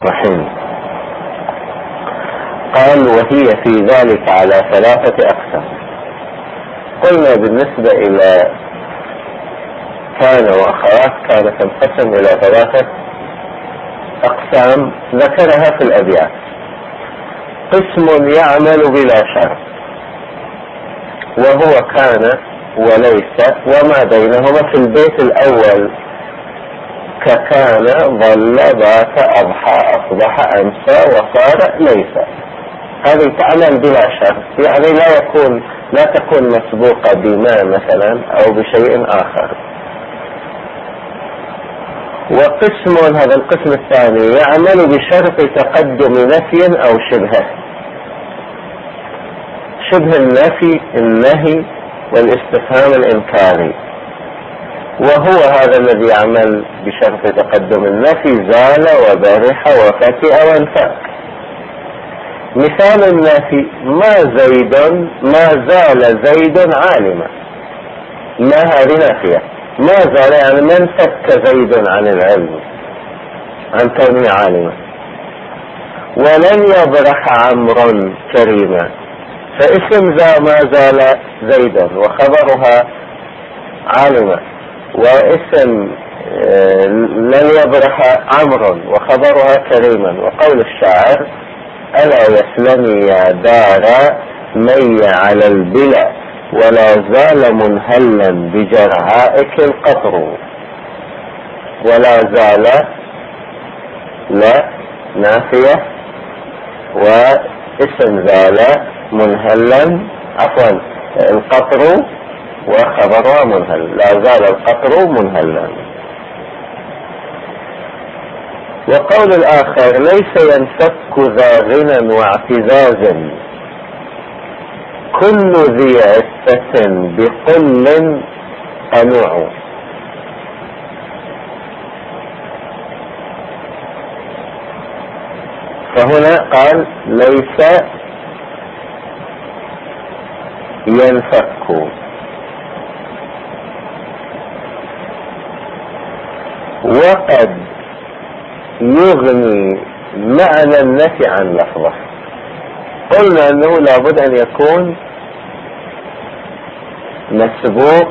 رحيم. قال وهي في ذلك على 3 أقسام. قلنا بالنسبة إلى كان وأخوات كان تنقسم إلى 3 أقسام ذكرها في الأبيات. قسم يعمل بلا شرط وهو كان وليس وما بينهما في البيت الأول، ككان ظل بات أضحى أصبح أمسى وصار ليس. هذه تعمل بلا شرط، يعني لا تكون مسبوقة بما مثلا أو بشيء آخر. وقسم هذا القسم الثاني يعمل بشرط تقدم نفي أو شبهه. شبه النهي والاستفهام الإنكاري، وهو هذا الذي يعمل بشرط تقدم النفي: زال وبرح وفتئ وانفك. مثال النفي: ما زال زيد عالما. ما هذه نافية، ما زال يعني ما انفك زيد عن العلم، عن كونه عالما. ولن يبرح عمرو كريما، فاسم ما زال زيدا وخبرها عالما، واسم لن يبرح عمرو وخبرها كريما. وقول الشاعر: ألا يسلمي يا دار مي على البلا، ولا زال منهلا بجرعائك القطر. ولا زال لا نافية، واسم زال منهلا القطر وخبرها منهل. لا زال القطر منهلا. وقول الآخر: ليس ينفك ذا غنى واعتزاز، كل ذي عفة بقل قنوع. فهنا قال ليس ينفك، وقد يغني معنى النفي عن لفظه. قلنا أنه لابد أن يكون مسبوق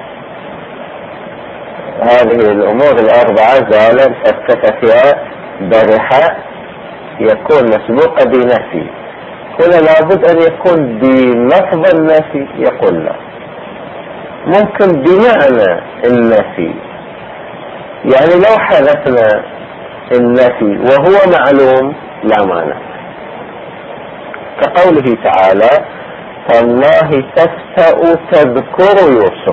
هذه الأمور 4: زال، فك، فيها، برح، يكون مسبوق بنفي. هنا لابد أن يكون بلفظ النفي. يقول لا، ممكن بمعنى النفي، يعني لو حذفنا النفي وهو معلوم لا مانع، كقوله تعالى: تالله تفتأ تذكر يوسف.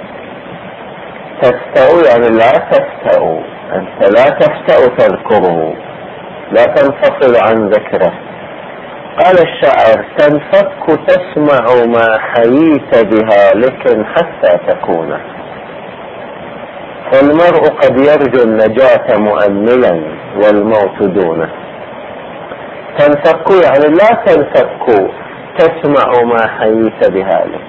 تفتأ يعني لا تفتأ، أنت لا تفتأ تذكره، لا تنفصل عن ذكره. قال الشاعر: تنفك تسمع ما حييت بها لكن حتى تكون. فالمرء قد يرجو النجاة مؤملا والموت دونه. تنفك يعني لا تنفك تسمع ما حييت بها لك.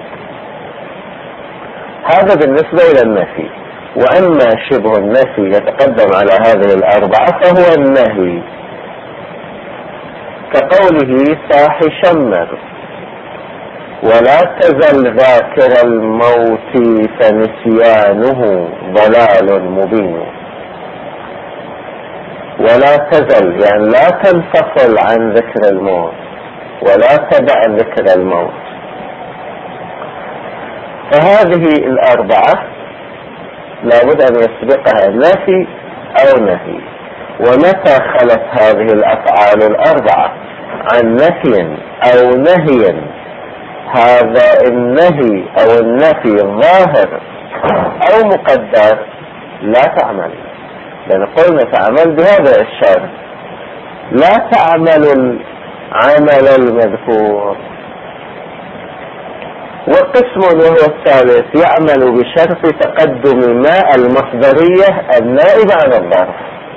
هذا بالنسبة إلى النفي. وأما شبه النفي يتقدم على هذه 4 فهو النهي، كقوله: صاح شمر، ولا تزل ذاكر الموت فنسيانه ضلال مبين. ولا تزل يعني لا تنفصل عن ذكر الموت، ولا تدع ذكر الموت. فهذه 4 لابد أن يسبقها نفي أو نهي. ومتى خلت هذه الأفعال 4 عن نفي أو نهي، هذا النهي أو النفي ظاهر أو مقدر لا تعمل، لأن قلنا تعمل بهذا الشرط: لا تعمل العمل المذكور. وقسم وهو الثالث يعمل بشرط تقدم ما المصدرية النائبة عن الظرف.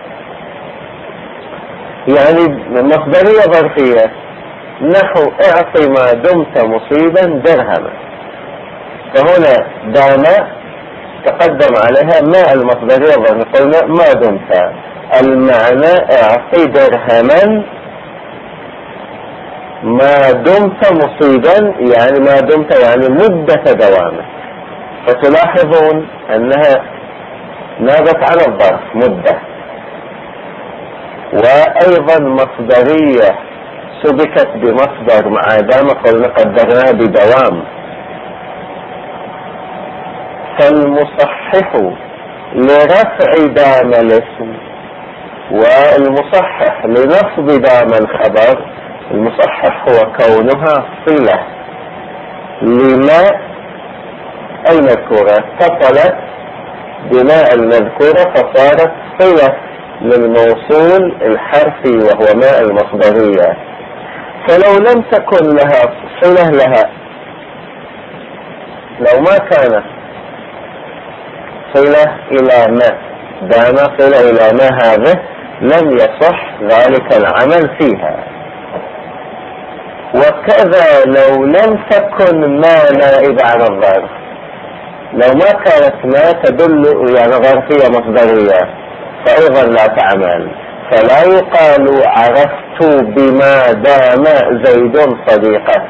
يعني مصدرية ظرفية، نحو اعطي ما دمت مصيبا درهما. فهنا دام تقدم عليها ما المصدرية الظرفية، قلنا ما دمت المعنى اعطي درهما ما دمت مصيبا، يعني ما دمت يعني مدة دوامه. فتلاحظون انها نابت على الظرف مدة، وايضا مصدرية سبكت بمصدر مع دام قلنا قدرناه بدوام. فالمصحح لرفع دام الاسم والمصحح لنصب دام الخبر. المصحح هو كونها صلة لماء المذكورة، اتصلت بماء المذكورة فصارت صلة للموصول الحرفي وهو ماء المصدرية. فلو لم تكن لها صلة لها، لو ما كانت صلة إلى ماء، دام صلة إلى ماء هذا لم يصح ذلك العمل فيها. وكذا لو لم تكن ما نائب عن الظرف، لو ما كانت ما تدل يعني ظرفية مصدرية فأيضا لا تعمل. فلا يقال عرفت بما دام زيد صديقك،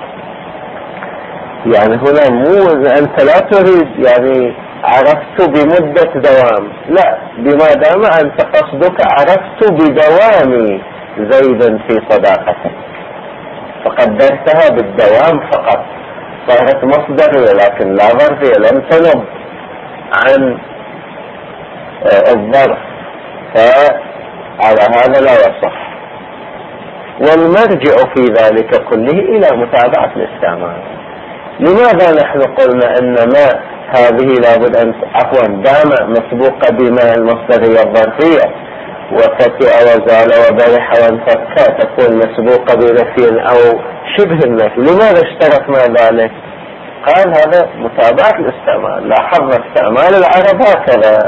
يعني هنا مو أنت لا تريد يعني عرفت بمدة دوام، لا، بما دام أنت قصدك عرفت بدوام زيد في صداقتك، فقدرتها بالدوام فقط، صارت مصدرية لكن لا ظرفية، لم تنب عن الظرف، فعلى هذا لا يصح. والمرجع في ذلك كله إلى متابعة الاستعمال. لماذا نحن قلنا أن ما هذه لابد أن دام مسبوقة بما المصدرية الظرفية، وفتئ وزال وبرح وانفك تكون مسبوقة بنفي أو شبه النفي؟ لماذا اشتركنا ذلك؟ قال هذا متابعة الاستعمال. لاحظنا استعمال العرب هكذا.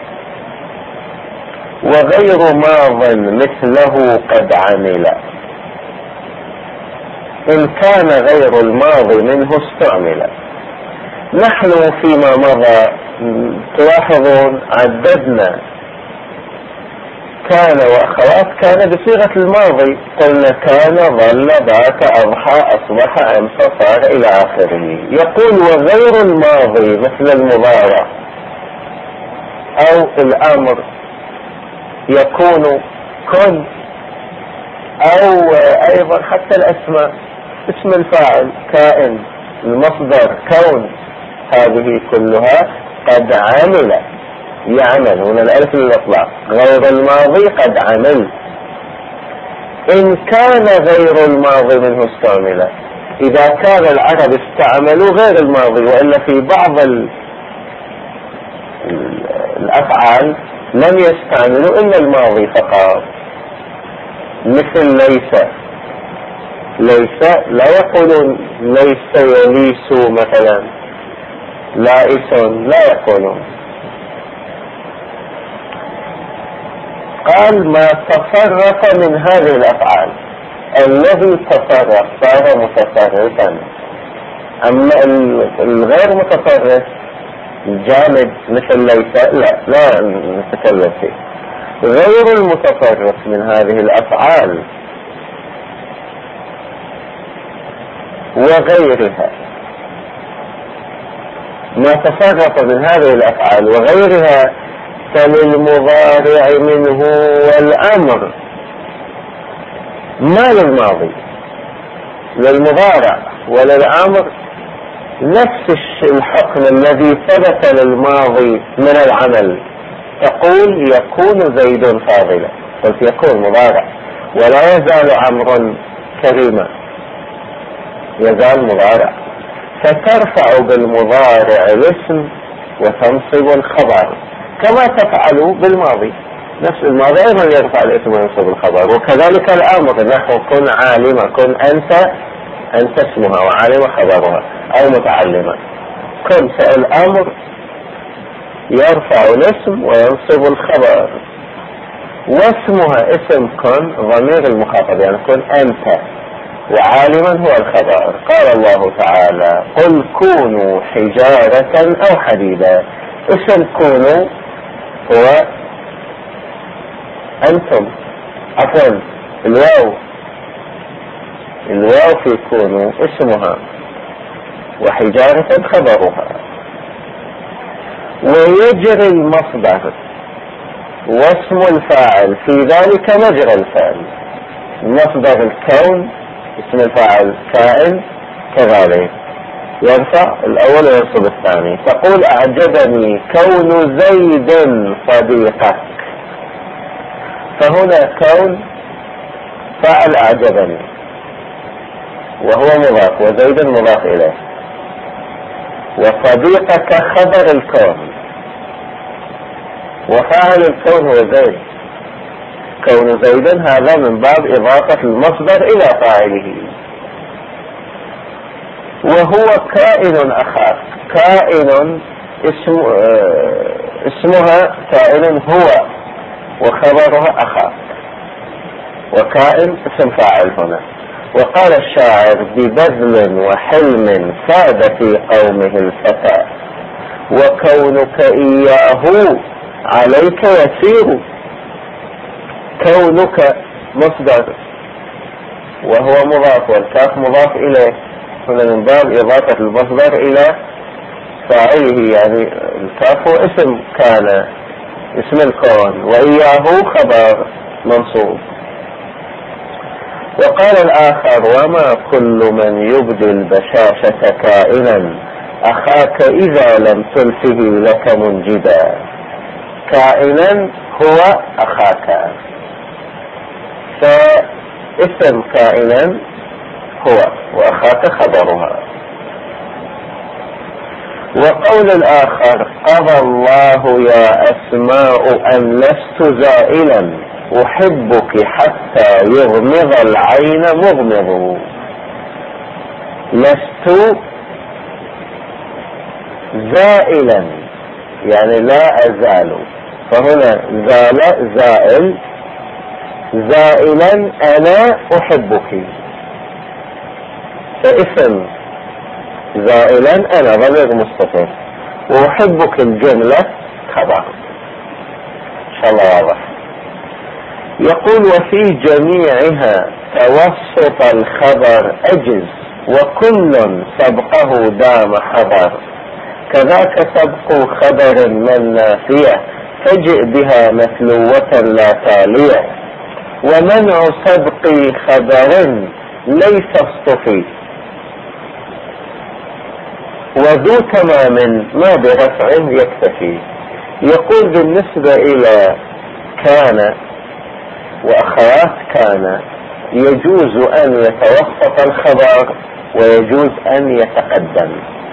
وغير ماض مثله قد عمل، إن كان غير الماضي منه استعمل. نحن فيما مضى تلاحظون عددنا كان وأخوات كان بصيغة الماضي، قلنا كان ظل بات أضحى أصبح أمس صار إلى آخره. يقول وغير الماضي مثل المضارع أو الأمر يكون كن، أو أيضا حتى الأسماء، اسم الفاعل كائن، المصدر كون، هذه كلها قد عمل، يعمل، هنا الألف للإطلاق. غير الماضي قد عمل. إن كان غير الماضي منه استعمل، إذا كان العرب استعملوا غير الماضي، وإلا في بعض الأفعال لم يستعملوا إلا الماضي فقط، مثل ليس. ليس لا يقولون ليس يليس مثلا، لائس لا يقولون. قال ما تصرف من هذه الأفعال، الذي تصرف صار متصرفا. أما الغير متصرف الجامد مثل ليس لا نتكلم فيه. غير المتصرف من هذه الأفعال وغيرها، ما تصرف من هذه الأفعال وغيرها فللمضارع منه والأمر، ما للماضي، للمضارع وللأمر نفس الحكم الذي ثبت للماضي من العمل. تقول يكون زيد فاضلا، قلت يكون مضارع، ولا يزال عمرو كريما، يزال مضارع، فترفع بالمضارع الاسم وتنصب الخبر كما تفعل بالماضي. نفس الماضي أيضا يرفع الاسم وينصب الخبر. وكذلك الأمر، نحو كن عالمة، كن أنت اسمها وعالمة خبرها أو متعلمة. كن فعل أمر يرفع الاسم وينصب الخبر، واسمها اسم كن ضمير المخاطب، يعني كن أنت، وعالما هو الخبر. قال الله تعالى قل كونوا حجارة أو حديدا. اسم كونوا هو أنتم، عفوا الواو في كونوا اسمها وحجارة خبرها، ويجري المصدر واسم الفاعل في ذلك مجرى الفعل. مصدر الكون اسم الفاعل كائن كذلك يرفع الأول وينصب الثاني. تقول أعجبني كون زيد صديقك، فهنا كون فاعل أعجبني وهو مضاف وزيد مضاف إليه، وصديقك خبر الكون وفاعل الكون هو زيد. كون زيد هذا من باب إضافة المصدر إلى فاعله. وهو كائن أخاك، كائن اسمها كائن هو وخبرها أخاك، وكائن اسم فاعل هنا. وقال الشاعر ببذل وحلم ساد في قومه الفتى، وكونك إياه عليك يسير. كونك مصدر وهو مضاف والكاف مضاف إليه، هنا من باب إضافة المصدر إلى فاعله، يعني الكاف هو اسم كان اسم الكون، وإياه خبر منصوب. وقال الآخر وما كل من يبدي البشاشة كائنا، أخاك إذا لم تلفه لك منجدا. كائنا هو أخاك، فاسم كائنا هو وأخاك خبرها. وقول الآخر قضى الله يا أسماء أن لست زائلا، أحبك حتى يغمض العين مغمض. لست زائلا يعني لا أزال، فهنا زال زائل، زائلا أنا أحبك، فاسم زائلا أنا ضمير مستتر، وأحبك الجملة خبر. إن شاء الله واضح. يقول وفي جميعها توسط الخبر أجز، وكل سبقه دام حضر. كذاك سبق خبر من نافية، فجئ بها متلوة لا تالية. ومنع سبق خبر ليس اصطفي، وذو تمام ما برفع يكتفي. يقول بالنسبة إلى كان وأخوات كان يجوز أن يتوسط الخبر ويجوز أن يتقدم.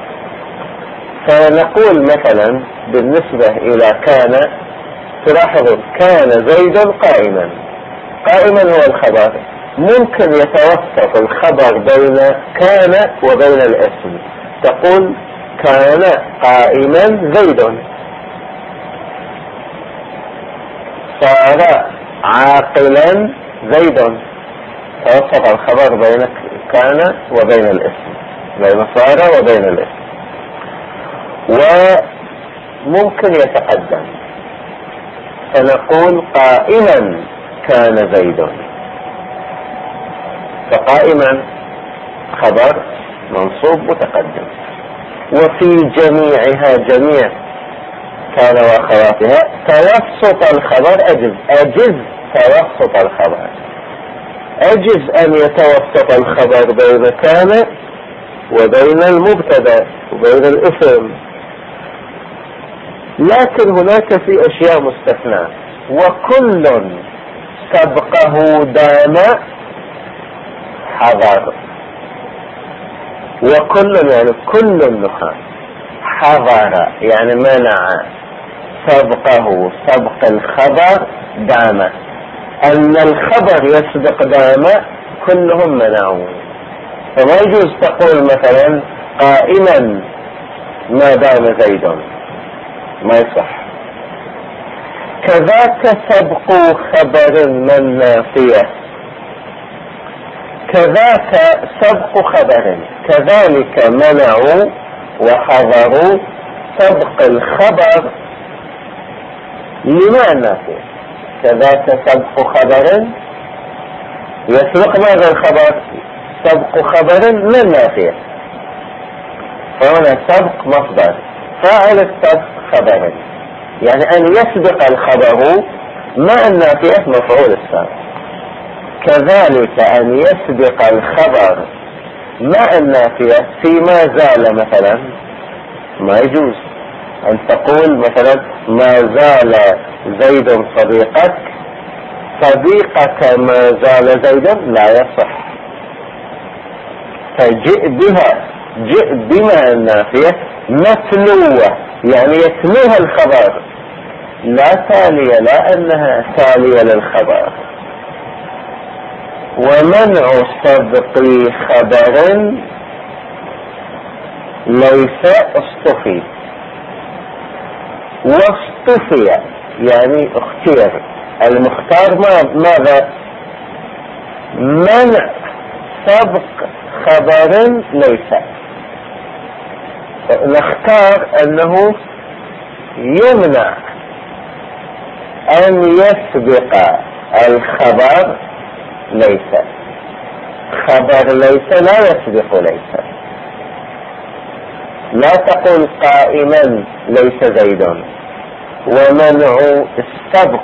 فنقول مثلا بالنسبة إلى كان، تلاحظوا كان زيد قائما، قائما هو الخبر، ممكن يتوسط الخبر بين كان وبين الاسم، تقول كان قائما زيد، صار عاقلا زيد، توسط الخبر بين كان وبين الاسم، بين صار وبين الاسم. وممكن يتقدم، فنقول قائما كان زيد، فقائما خبر منصوب متقدم. وفي جميعها جميع كان واخواتها توسط الخبر أجز توسط الخبر، أجز أن يتوسط الخبر بين كان وبين المبتدا وبين الاسم. لكن هناك في أشياء مستثناة. وكل سبقه دام حضر، وكل يعني كل النحاة، حضر يعني منع، سبقه سبق الخبر دام، أن الخبر يسبق دام كلهم منعوا. فما يجوز تقول مثلا قائما ما دام زيد، ما يصح. كذاك سبق خبر من نافية، كذاك سبق خبر، كذلك منعوا وحضروا سبق الخبر لما نافية، كذاك سبق خبر، يسبق ماذا الخبر؟ سبق خبر للنافية، فهنا سبق مصدر، فاعل السبق خبر، يعني أن يسبق الخبر مع النافية مفعول السابق. كذلك أن يسبق الخبر مع النافية فيما زال مثلا ما يجوز. أن تقول مثلا ما زال زيد صديقك، صديقك ما زال زيد لا يصح، فجئ بها، جئ بما النافية متلوة، يعني يتلوها الخبر لا تالية، لا أنها تالية للخبر. ومنع سبق خبر ليس اصطفي، واصطفي يعني اختير، المختار ماذا؟ منع سبق خبر ليس، نختار أنه يمنع أن يسبق الخبر ليس، خبر ليس لا يسبق ليس. لا تقول قائما ليس زيد، ومنع السبق،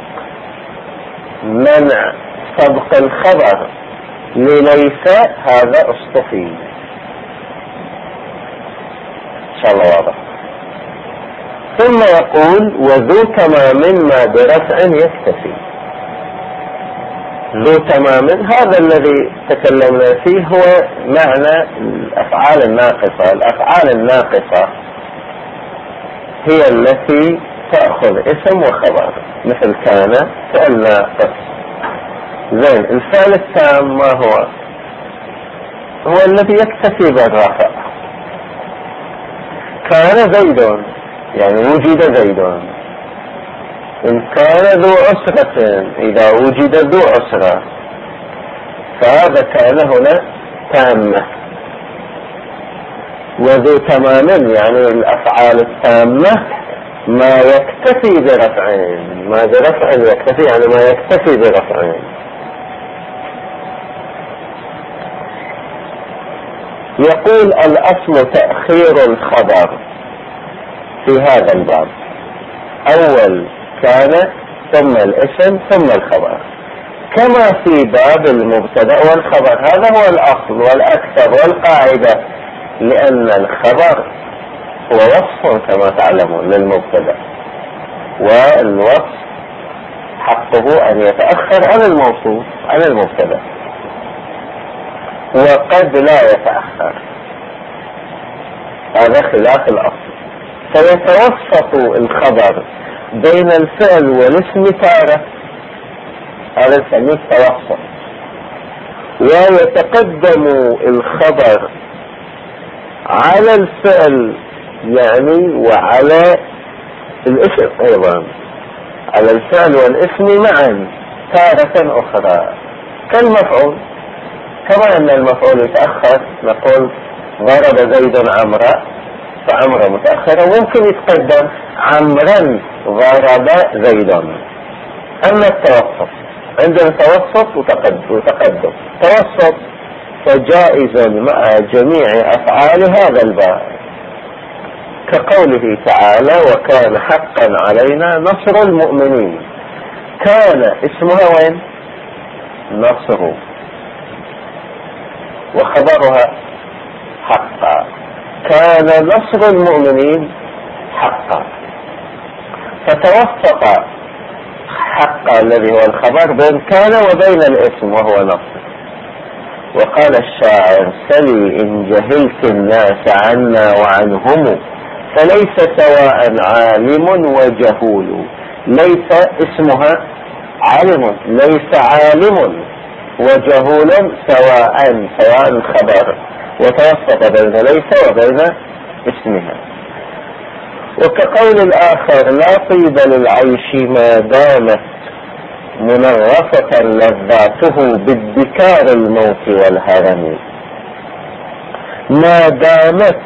منع سبق الخبر لليس هذا اصطفي. إن شاء الله واضح. ثم يقول وذو تمام ما برفع يكتفي. ذو تمام هذا الذي تكلمنا فيه هو معنى الأفعال الناقصة. الأفعال الناقصة هي التي تأخذ اسم وخبر، مثل كان فعل ناقص. زين، الفعل التام ما هو؟ هو الذي يكتفي بالرفع. كان زيد يعني وجد زيد. إن كان ذو عسرة، إذا وجد ذو عسرة، فهذا كان هنا تامة. وذو تمام يعني الأفعال التامة ما يكتفي برفعين، ما برفع يكتفي يعني ما يكتفي برفعين. يقول الأصل تأخير الخبر في هذا الباب، أول كان ثم الاسم ثم الخبر، كما في باب المبتدأ والخبر. هذا هو الأصل والأكثر والقاعدة، لأن الخبر هو وصف كما تعلمون للمبتدأ، والوصف حقه أن يتأخر عن الموصوف عن المبتدأ، وقد لا يتأخر، هذا خلاف الأصل. فيتوسط الخبر بين الفعل والاسم تارة، هذا نسميه التوسط، ويتقدم الخبر على الفعل يعني وعلى الاسم أيضا، على الفعل والاسم معا تارة أخرى، كالمفعول. كما أن المفعول يتأخر، نقول ضرب زيد عمرا، فعمرا متأخرة، ممكن يتقدم عمرا ضرب زيد. أما التوسط عندنا توسط وتقدم. توسط فجائز مع جميع أفعال هذا الباب، كقوله تعالى وكان حقا علينا نصر المؤمنين. كان اسمها وين؟ نصر، وخبرها حقا. كان نصر المؤمنين حقا، فتوسط حقا الذي هو الخبر بين كان وبين الاسم وهو نصر. وقال الشاعر سلي إن جهلت الناس عنا وعنهم، فليس سواء عالم وجهول. ليس اسمها علم، ليس عالم وجهول سواء الخبر، وتوسط بين ليس وبين اسمها. وكقول الآخر لا طيب للعيش ما دامت منغصة لذاته بالذكار الموت والهرم. ما دامت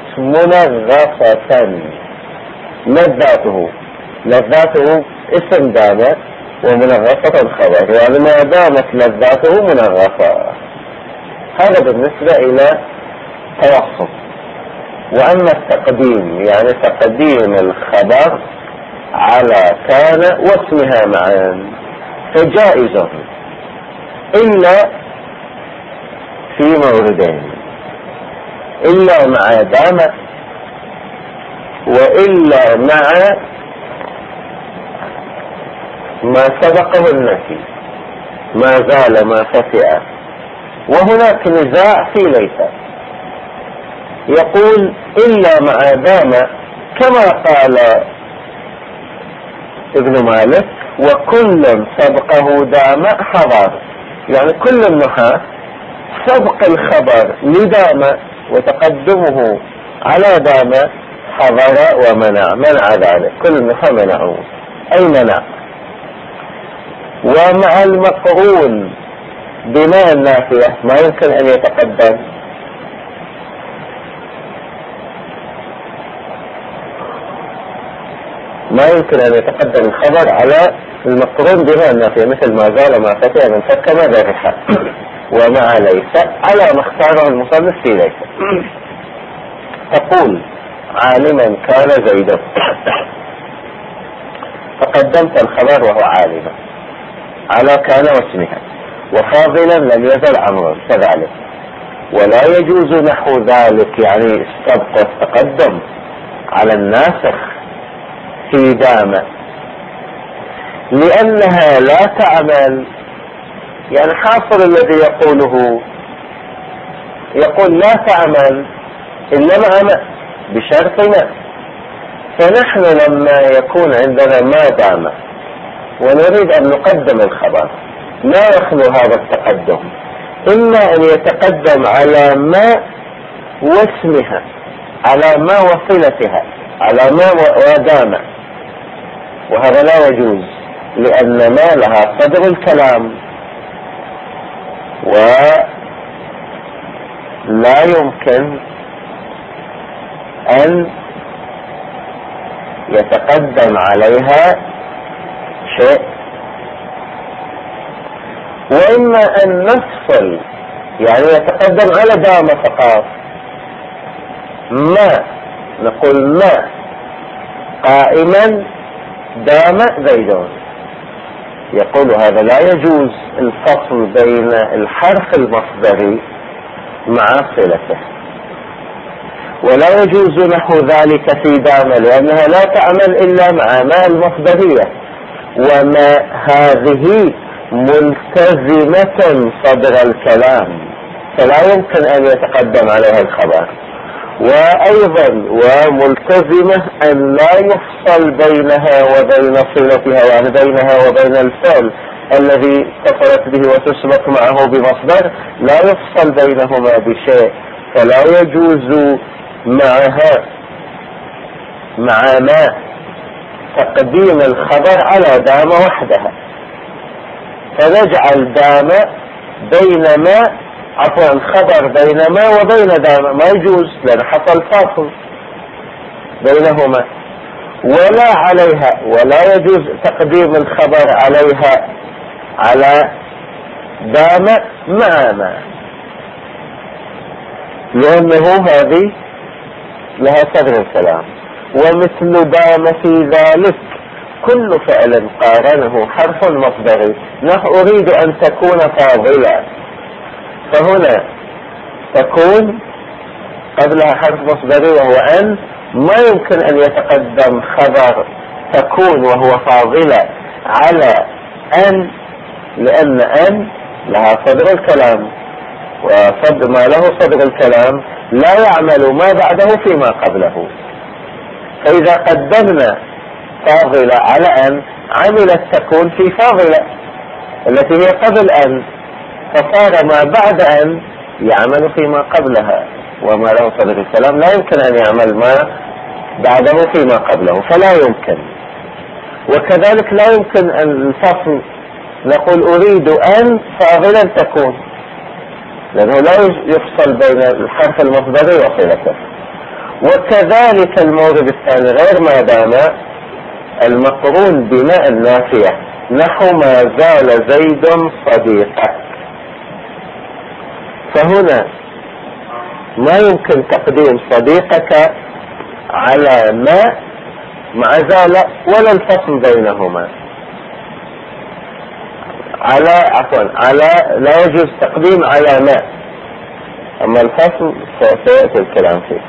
منغصة، لذاته اسم دامت ومنغصة الخبر، يعني ما دامت لذاته منغصة. هذا بالنسبة إلى توسط. وأما التقديم يعني تقديم الخبر على كان واسمها معا فجائز إلا في موردين: إلا مع دام، وإلا مع ما سبقه النفي، ما زال ما فتئ. وهناك نزاع في ليس، يقول إلا مع دام كما قال ابن مالك: وكل سبقه دام حضر، يعني كل النحاة سبق الخبر لدام وتقدمه على دام حضر ومنع، منع ذلك، كل النحاة منعه أي منع. ومع المقرون بما النافية ما يمكن أن يتقدم، ما يمكن أن يتقدم الخبر على المقرون بما النافية، مثل ما زال ما فتئ من فك ما ذبح. ومع ليس على ما اختاره المصنف في ليس. تقول: عالما كان زيد، فقدمت الخبر وهو عالما على كان واسمها، وفاضلا لم يزل عمرا كذلك. ولا يجوز نحو ذلك، يعني السبق والتقدم على الناسخ في دام، لأنها لا تعمل. يعني حاصل الذي يقوله، يقول لا تعمل إلا مع ما، بشرط ما. فنحن لما يكون عندنا ما دام ونريد أن نقدم الخبر لا يخلو هذا التقدم، إما أن يتقدم على ما واسمها، على ما وصلتها، على ما ودام، وهذا لا يجوز، لأن ما لها صدر الكلام، ولا يمكن أن يتقدم عليها شيء. وإما أن نفصل، يعني يتقدم على دام فقط، ما نقول ما قائما دام زيد، يقول هذا لا يجوز الفصل بين الحرف المصدري مع صلته. ولا يجوز نحو ذلك في دام، لأنها لا تعمل إلا مع ما المصدرية، وما هذه ملتزمة صدر الكلام، فلا يمكن أن يتقدم عليها الخبر. وأيضا وملتزمة أن لا يفصل بينها وبين صلتها، يعني بينها وبين الفعل الذي اتصلت به وتسبق معه بمصدر، لا يفصل بينهما بشيء. فلا يجوز معها مع ما تقديم الخبر على دام وحدها، فنجعل دام بينما، عفوا الخبر بينما وبين دام، ما يجوز لأن حصل فاصل بينهما. ولا عليها، ولا يجوز تقديم الخبر عليها على دام مع ما، لأنه هذه لها صدر الكلام. ومثل دام في ذلك كل فعل قارنه حرف مصدري، نحو أريد أن تكون فاضلة، فهنا تكون قبلها حرف مصدري وهو أن، ما يمكن أن يتقدم خبر تكون وهو فاضلة على أن، لأن أن لها صدر الكلام، وصدر ما له صدر الكلام لا يعمل ما بعده فيما قبله. فإذا قدمنا فاضلة على أن عملت تكون في فاضلة التي هي قبل أن، فصار ما بعد أن يعمل فيما قبلها، وما له صدر الكلام لا يمكن أن يعمل ما بعده فيما قبله، فلا يمكن. وكذلك لا يمكن أن الفصل نقول أريد أن فاضلا تكون، لأنه لا يفصل بين الحرف المصدري وصلته. وكذلك المورد الثاني غير ما دام المقرون بما النافية، نحو ما زال زيد صديقك. فهنا ما يمكن تقديم صديقك على ما مع زال ولا الفصل بينهما. لا يجوز تقديم على ما، اما الفصل سيأتي الكلام فيه.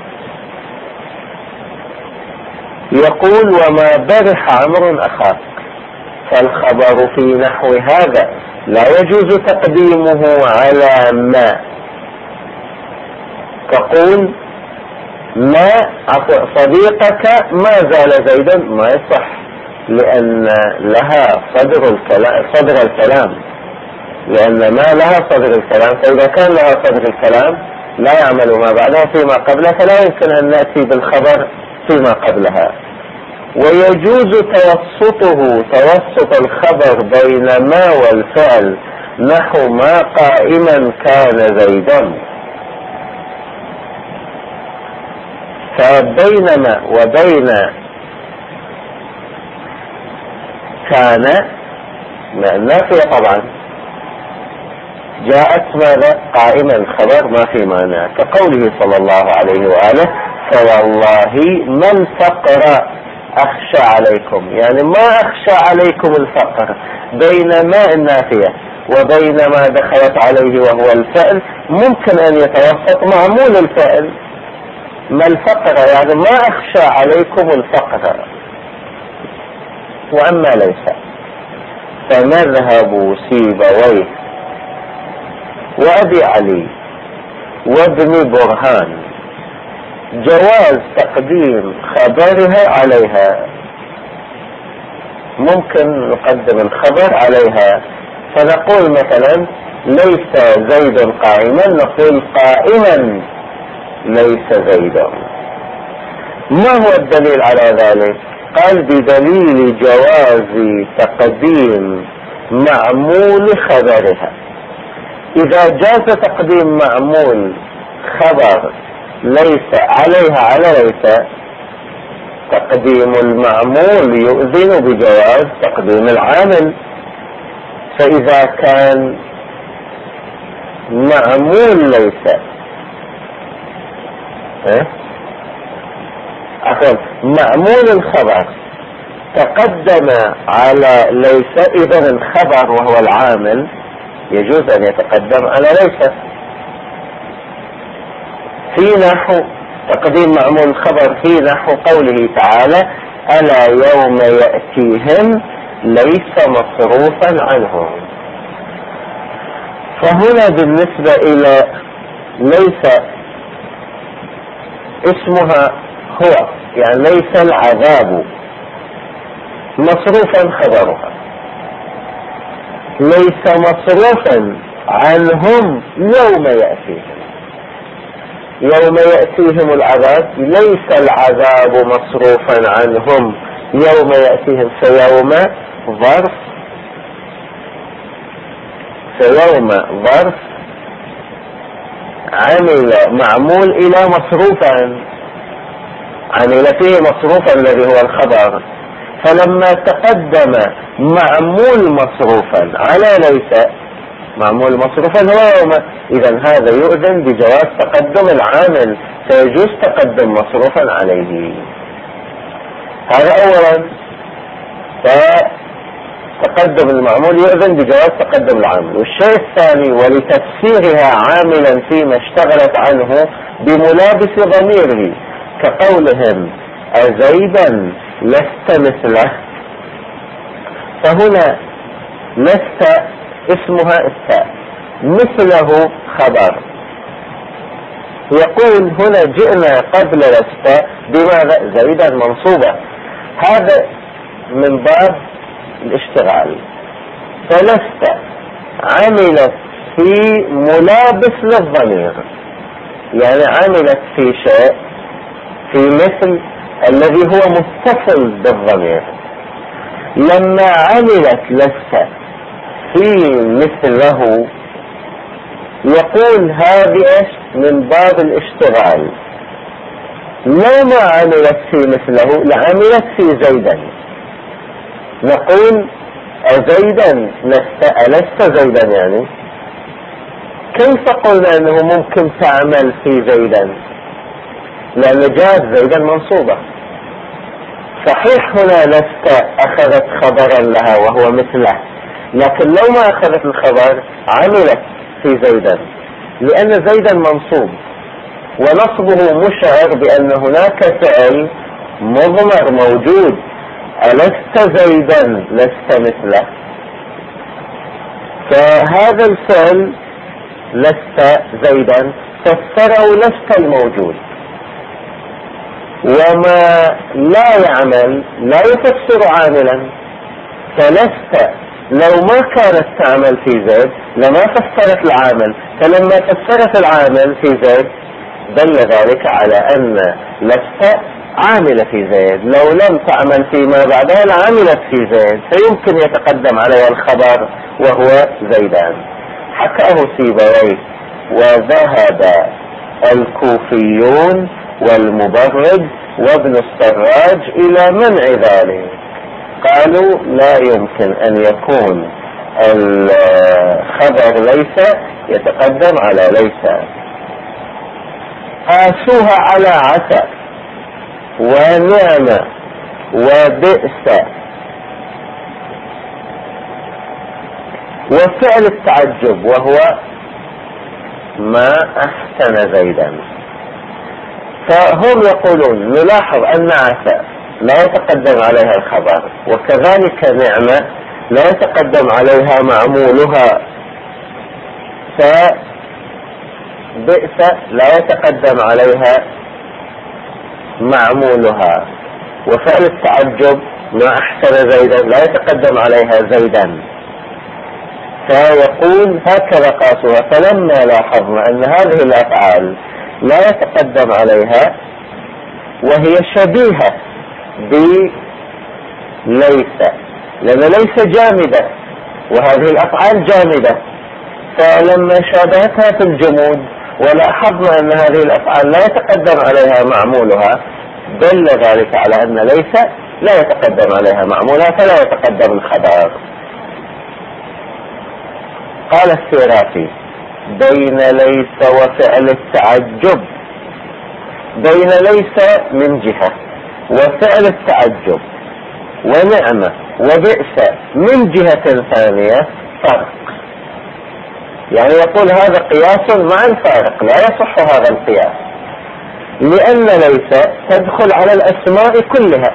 يقول وما برح عمرو اخاك، فالخبر في نحو هذا لا يجوز تقديمه على ما. تقول ما صديقك ما زال زيدا، ما يصح، لأن لها صدر الكلام، لأن ما لها صدر الكلام، فإذا كان لها صدر الكلام لا يعمل ما بعدها فيما قبلها، فلا يمكن أن نأتي بالخبر فيما قبلها. ويجوز توسط الخبر بين ما والفعل، نحو ما قائما كان زيدا. فبينما وبين كان نافية طبعا جاءت ماذا؟ قائما، خبر ما في معنى، كقوله صلى الله عليه وآله فوالله ما الفقر أخشى عليكم، يعني ما أخشى عليكم الفقر. بين ما النافية وبين ما دخلت عليه وهو الفعل ممكن أن يتوسط معمول الفعل، ما الفقر يعني ما أخشى عليكم الفقر. وأما ليس فمذهب سيبويه وأبي علي وابن برهان جواز تقديم خبرها عليها. ممكن نقدم الخبر عليها، فنقول مثلا ليس زيد قائما، نقول قائما ليس زيدا. ما هو الدليل على ذلك؟ قال بدليل جواز تقديم معمول خبرها. إذا جاز تقديم معمول خبر ليس عليها على ليس، تقديم المعمول يؤذن بجواز تقديم العامل. فإذا كان معمول ليس معمول الخبر تقدم على ليس، إذن الخبر وهو العامل يجوز أن يتقدم على ليس. في نحو تقديم معمول الخبر في نحو قوله تعالى ألا يوم يأتيهم ليس مصروفا عنهم. فهنا بالنسبة إلى ليس اسمها هو، يعني ليس العذاب مصروفا خبرها، ليس مصروفا عنهم يوم يأتيهم. يوم يأتيهم العذاب، ليس العذاب مصروفا عنهم يوم يأتيهم. فيوم ظرف عمل معمول إلى مصروفا، عمل فيه مصروفا الذي هو الخبر. فلما تقدم معمول مصروفا على ليس، معمول مصروفا هو يوم، إذن هذا يؤذن بجواز تقدم العامل، فيجوز تقدم مصروفا عليه. هذا أولا. فتقدم المعمول يؤذن بجواز تقدم العامل. والشيء الثاني ولتفسيرها عاملا فيما اشتغلت عنه بملابس ضميره، كقولهم أزيدا لست مثله. فهنا لست اسمها التاء، مثله خبر. يقول هنا جئنا قبل لست بماذا؟ زيدا منصوبة. هذا من باب الاشتغال. فلست عملت في ملابس للضمير، يعني عملت في شيء في مثل الذي هو متصل بالضمير. لما عملت لست في مثله يقول هذه من باب الاشتغال. لو ما عملت في مثله لعملت في زيدا، نقول أزيدا لست ألست زيدا يعني كيف قلنا أنه ممكن تعمل في زيدا؟ لأن جاءت زيدا منصوبة. صحيح هنا لست أخذت خبرا لها وهو مثله، لكن لو ما أخذت الخبر عملت في زيدا، لأن زيدا منصوب ونصبه مشعر بأن هناك فعل مضمر موجود. ألست زيدا لست مثله، فهذا الفعل لست زيدا فسره لست الموجود، وما لا يعمل لا يفسر عاملا. فلست لو ما كانت تعمل في زيد لما فسرت العامل، فلما فسرت العامل في زيد دل ذلك على أن لست عاملة في زيد. لو لم تعمل فيما بعدها لعملت في زيد، فيمكن يتقدم عليها الخبر وهو زيدان. حكاه سيبويه وذهب الكوفيون والمبرد وابن السراج إلى منع ذلك. قالوا لا يمكن أن يكون الخبر ليس يتقدم على ليس. قاسوها على عسى ونعمة وبئس وفعل التعجب وهو ما أحسن زيدا. فهم يقولون نلاحظ أن عسى لا يتقدم عليها الخبر، وكذلك نعمة لا يتقدم عليها معمولها، فبئس لا يتقدم عليها معمولها، وفعل التعجب ما أحسن زيدا لا يتقدم عليها زيدا. فيقول هكذا قاسوها. فلما لاحظنا أن هذه الأفعال لا يتقدم عليها وهي شبيهة بليس، لأن ليس جامدة وهذه الأفعال جامدة، فلما شابهتها في الجمود ولاحظنا أن هذه الأفعال لا يتقدم عليها معمولها دل ذلك على أن ليس لا يتقدم عليها معمولها فلا يتقدم الخبر. قال السيرافي بين ليس وفعل التعجب، بين ليس من جهة وفعل التعجب ونعمة وبئس من جهة ثانية فرق. يعني يقول هذا قياس مع الفارق، لا يصح هذا القياس، لأن ليس تدخل على الأسماء كلها،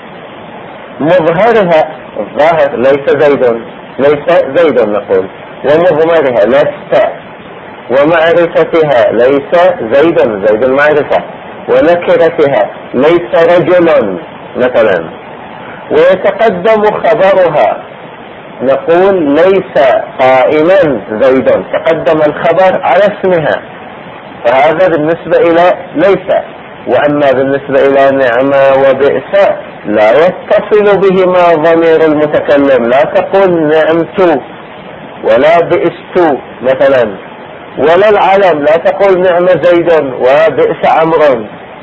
مظهرها الظاهر ليس زيد، ليس زيد نقول، ومضمرها لست، ومعرفتها ليس زيد زيد المعرفة، ونكرتها ليس رجل مثلا، ويتقدم خبرها نقول ليس قائما زيد، تقدم الخبر على اسمها، فهذا بالنسبة إلى ليس. وأما بالنسبة إلى نعمة وبئس لا يتصل بهما ضمير المتكلم، لا تقول نعمت ولا بئست مثلا، ولا العلم لا تقول نعم زيد وبئس عمرو،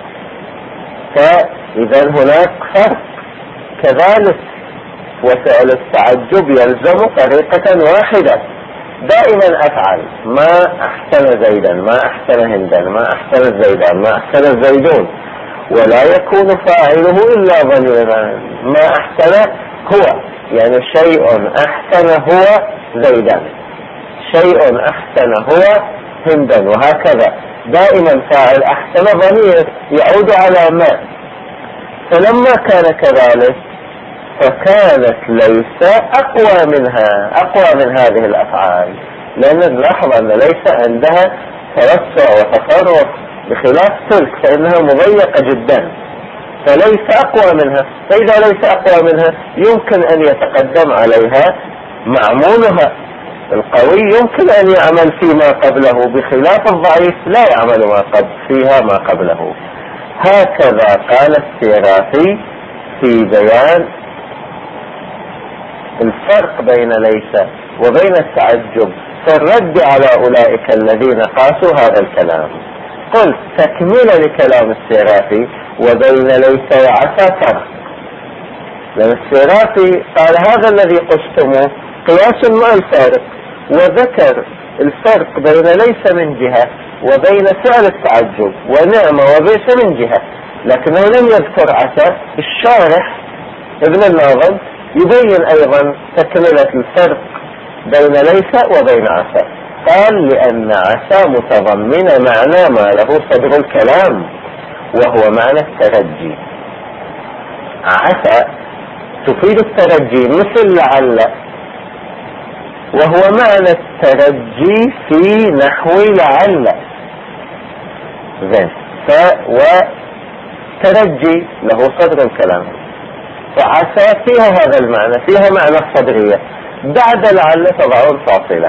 فإذا هناك فرق. كذلك وفعل التعجب يلزم طريقة واحدة، دائما أفعل ما أحسن زيدا، ما أحسن هندا، ما أحسن زيدا، ما أحسن الزيدون، ولا يكون فاعله إلا ضميرا. ما أحسن هو، يعني شيء أحسن هو زيدا، شيء أحسن هو هندا، وهكذا دائما فاعل أحسن ضمير يعود على ما. فلما كان كذلك فكانت ليس أقوى منها، أقوى من هذه الأفعال، لأن نلاحظ أن ليس عندها توسع وتصرف بخلاف تلك، فإنها مضيقة جدا، فليس أقوى منها. فإذا ليس أقوى منها يمكن أن يتقدم عليها معمولها. القوي يمكن أن يعمل فيما قبله، بخلاف الضعيف لا يعمل فيها ما قبله. هكذا قال السيرافي في بيان الفرق بين ليس وبين التعجب في الرد على أولئك الذين قاسوا هذا الكلام. قلت تكمل لكلام السيرافي وبين ليس وعسى فرق. لأن الشيرازي قال هذا الذي قستموه قياس مع الفارق، وذكر الفرق بين ليس من جهة وبين فعل التعجب ونعمة وبئس من جهة، لكنه لم يذكر عسى. الشارح ابن الناظم يبين أيضا تكملة الفرق بين ليس وبين عسى. قال لأن عسى متضمن معنى ما له صدر الكلام وهو معنى الترجي. عسى تفيد الترجي مثل لعل، وهو معنى الترجي في نحو لعل. زين، وترجي له صدر الكلام، فعسى فيها هذا المعنى، فيها معنى الصدرية. بعد لعل تضعون فاصلة.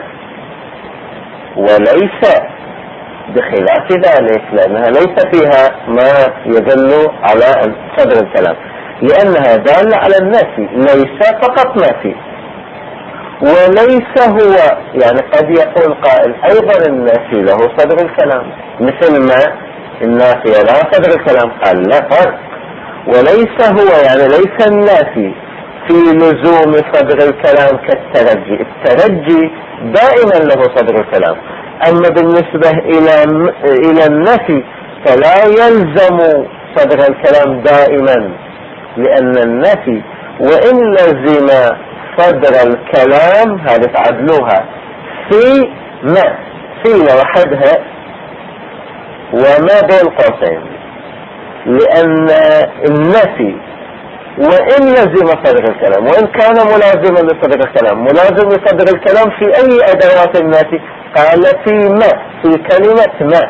وليس بخلاف ذلك، لأنها ليس فيها ما يدل على صدر الكلام، لأنها دالة على النفي، ليس فقط نفي. وليس هو يعني قد يقول قائل أيضا النافي له صدر الكلام، مثل ما النافية لها صدر الكلام. قال لا فرق، وليس هو يعني ليس النافي في لزوم صدر الكلام كالترجي. الترجي دائما له صدر الكلام، أما بالنسبة إلى النفي فلا يلزم صدر الكلام دائما، لأن النفي وإن لزم صدر الكلام هذه تعدلوها في ما في لوحدها وما بين قوسين، لأن النفي وإن لزم صدر الكلام، وإن كان ملازما لصدر الكلام، ملازم لصدر الكلام في أي أدوات النفي؟ قال في ما، في كلمة ما،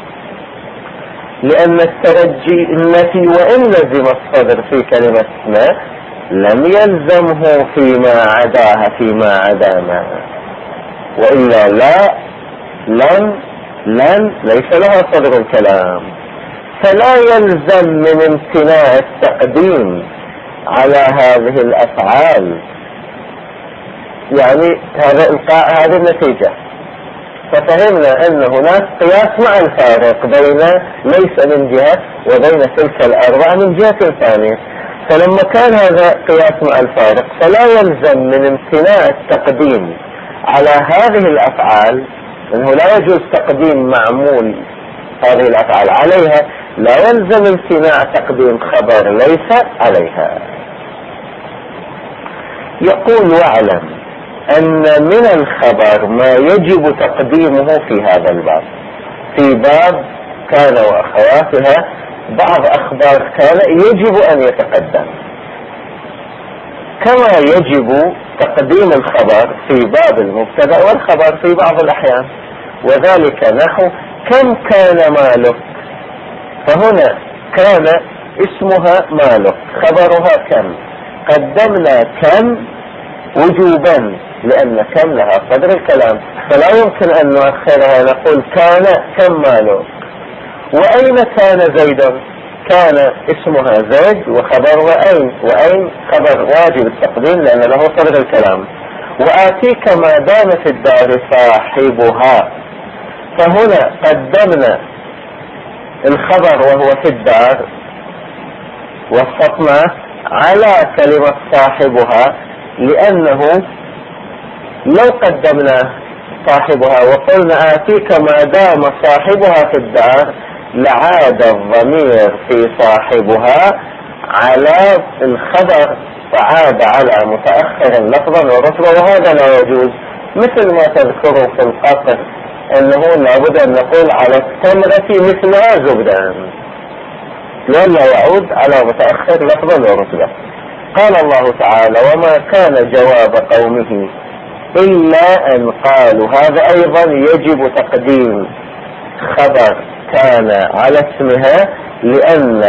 لأن الترجي النفي وإن لزم الصدر في كلمة ما لم يلزمه فيما عداها، فيما عدا ما، وإلا لا لن ليس لها صدر الكلام. فلا يلزم من امتناع التقديم على هذه الأفعال، يعني هذا إلقاء هذه النتيجة. ففهمنا أن هناك قياس مع الفارق بين ليس من جهة وبين تلك الأربعة من جهة ثانية. فلما كان هذا قياس مع الفارق فلا يلزم من امتناع التقديم على هذه الأفعال، أنه لا يجوز تقديم معمول هذه الأفعال عليها، لا يلزم امتناع تقديم خبر ليس عليها. يقول واعلم أن من الخبر ما يجب تقديمه في هذا الباب. في باب كان وأخواتها بعض أخبار كان يجب أن يتقدم، كما يجب تقديم الخبر في باب المبتدأ والخبر في بعض الأحيان. وذلك نحو كم كان مالك، فهنا كان اسمها مالك، خبرها كم، قدمنا كم وجوبا لأن كم لها صدر الكلام، فلا يمكن أن نؤخرها نقول كان كم مالك. وأين كان زيد، كان اسمها زيد وخبرها أين، وأين خبر واجب التقديم لأن له صدر الكلام. وآتيك ما دام في الدار صاحبها، فهنا قدمنا الخبر وهو في الدار وسطناه على كلمة صاحبها، لأنه لو قدمنا صاحبها وقلنا آتيك ما دام صاحبها في الدار لعاد الضمير في صاحبها على الخبر فعاد على متأخر لفظا ورتبة، وهذا لا يجوز. مثل ما تذكروا في القصر أنه لابد أن نقول على التمرة مثلها زبدان، لأنه يعود على متأخر لفظا ورتبة. قال الله تعالى وما كان جواب قومه إلا أن قالوا، هذا أيضا يجب تقديم خبر كان على اسمها، لأن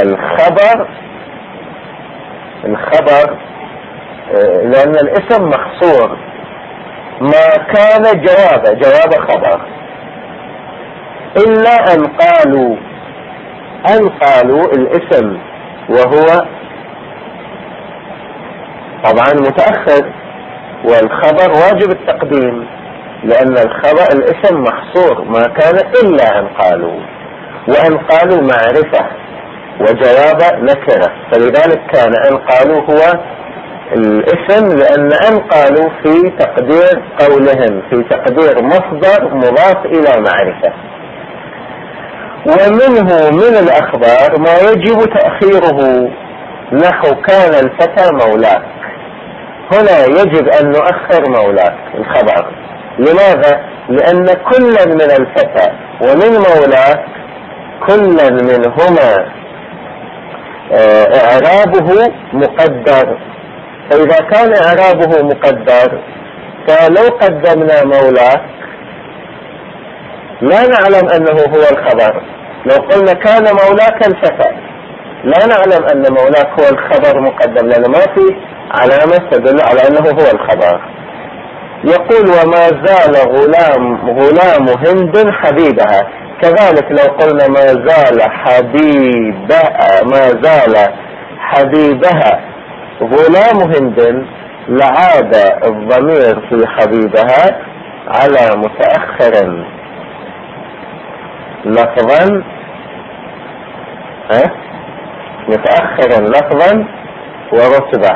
لأن الاسم مخصور، ما كان جواب خبر، إلا أن قالوا الاسم وهو طبعا متأخر، والخبر واجب التقديم لأن الاسم محصور، ما كان إلا أن قالوا، وأن قالوا معرفة وجواب نكرة، فلذلك كان أن قالوا هو الاسم لأن قالوا في تقدير قولهم في تقدير مصدر مضاف إلى معرفة. ومنه من الأخبار ما يجب تأخيره، نحو كان الفتى مولاك. هنا يجب أن نؤخر مولاك الخبر. لماذا؟ لأن كلا من الفتى ومن مولاك كلا منهما إعرابه مقدر. فإذا كان إعرابه مقدر فلو قدمنا مولاك لا نعلم أنه هو الخبر. لو قلنا كان مولاك الفتى لا نعلم أن مولاك هو الخبر مقدم، لأن ما في علامة تدل على أنه هو الخبر. يقول وما زال غلام هند حبيبها. كذلك لو قلنا ما زال حبيبها غلام هند لعاد الضمير في حبيبها على متأخر لفظا متأخر لفظا ورتبة،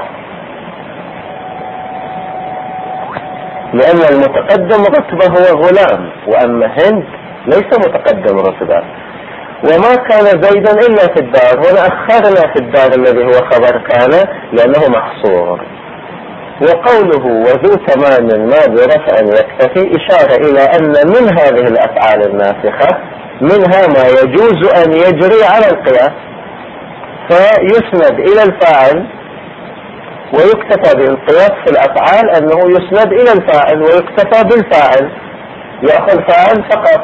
لأن المتقدم رتبة هو غلام، وأما هند ليس متقدم رتبة. وما كان زيدا إلا في الدار، هنا أخرنا في الدار الذي هو خبر كان لأنه محصور. وقوله وذو تمام ما برفع يكتفي إشارة إلى أن من هذه الأفعال الناسخة منها ما يجوز أن يجري على القياس فيسند إلى الفاعل ويكتفى بالقياس في الأفعال أنه يسند إلى الفاعل ويكتفى بالفاعل، يأخذ فاعل فقط.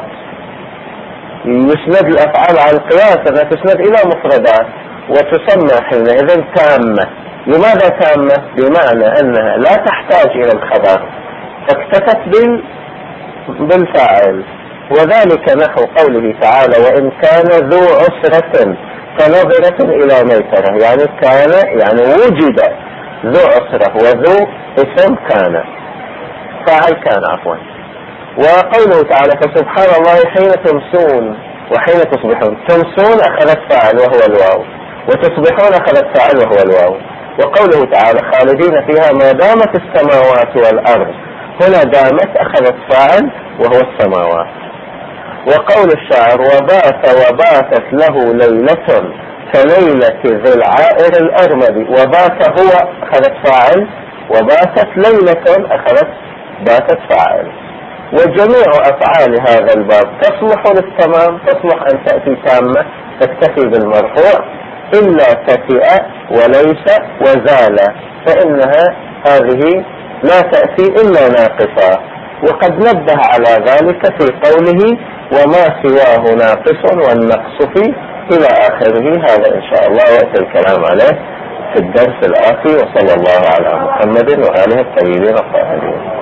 يسند الأفعال على القياس أنها تسند إلى مفردات وتسمى حينئذ تامة. لماذا تامة؟ بمعنى أنها لا تحتاج إلى الخبر فاكتفت بالفاعل. وذلك نحو قوله تعالى وإن كان ذو عسرة فنظرة إلى ميسرة، يعني كان يعني وجد ذو عسرة، وذو اسم كان فاعل كان عفوا. وقوله تعالى فسبحان الله حين تمسون وحين تصبحون. تمسون أخذت فاعل وهو الواو، وتصبحون أخذت فاعل وهو الواو. وقوله تعالى خالدين فيها ما دامت السماوات والأرض، هنا دامت أخذت فاعل وهو السماوات. وقول الشاعر وباتت له ليلة كليلة ذي العائر الأرمد، وبات هو أخذت فاعل وباتت ليلة أخذت باتت فاعل. وجميع أفعال هذا الباب تصلح للتمام، تصلح أن تأتي تامة تكتفي بالمرفوع، إلا فتئ وليس وزال فإنها هذه لا تأتي إلا ناقصة. وقد نبه على ذلك في قوله وما سواه ناقص والنقص فيه إلى آخره. هذا إن شاء الله يأتي الكلام عليه في الدرس الآتي. وصلى الله على محمد وآله الطيبين الطاهرين.